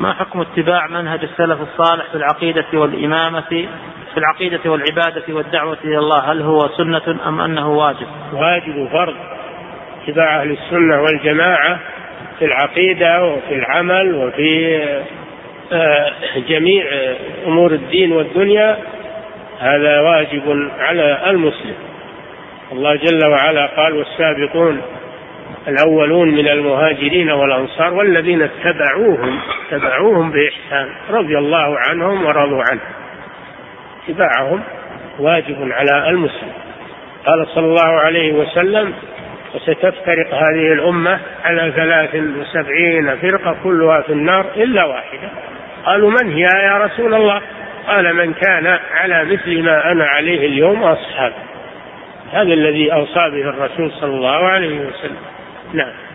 ما حكم اتباع منهج السلف الصالح في العقيدة والإمامة في العقيدة والعبادة والدعوة إلى الله؟ هل هو سنة أم أنه واجب؟ واجب وفرض. اتباع أهل السنة والجماعة في العقيدة وفي العمل وفي جميع أمور الدين والدنيا، هذا واجب على المسلم. الله جل وعلا قال: والسابقون الأولون من المهاجرين والأنصار والذين اتبعوهم بإحسان رضي الله عنهم ورضوا عنه. اتباعهم واجب على المسلم. قال صلى الله عليه وسلم: وستفترق هذه الأمة على 73 فرقة كلها في النار إلا واحدة. قالوا: من هي يا رسول الله؟ قال: من كان على مثل ما أنا عليه اليوم وأصحابي. هذا الذي أوصى به الرسول صلى الله عليه وسلم. نعم.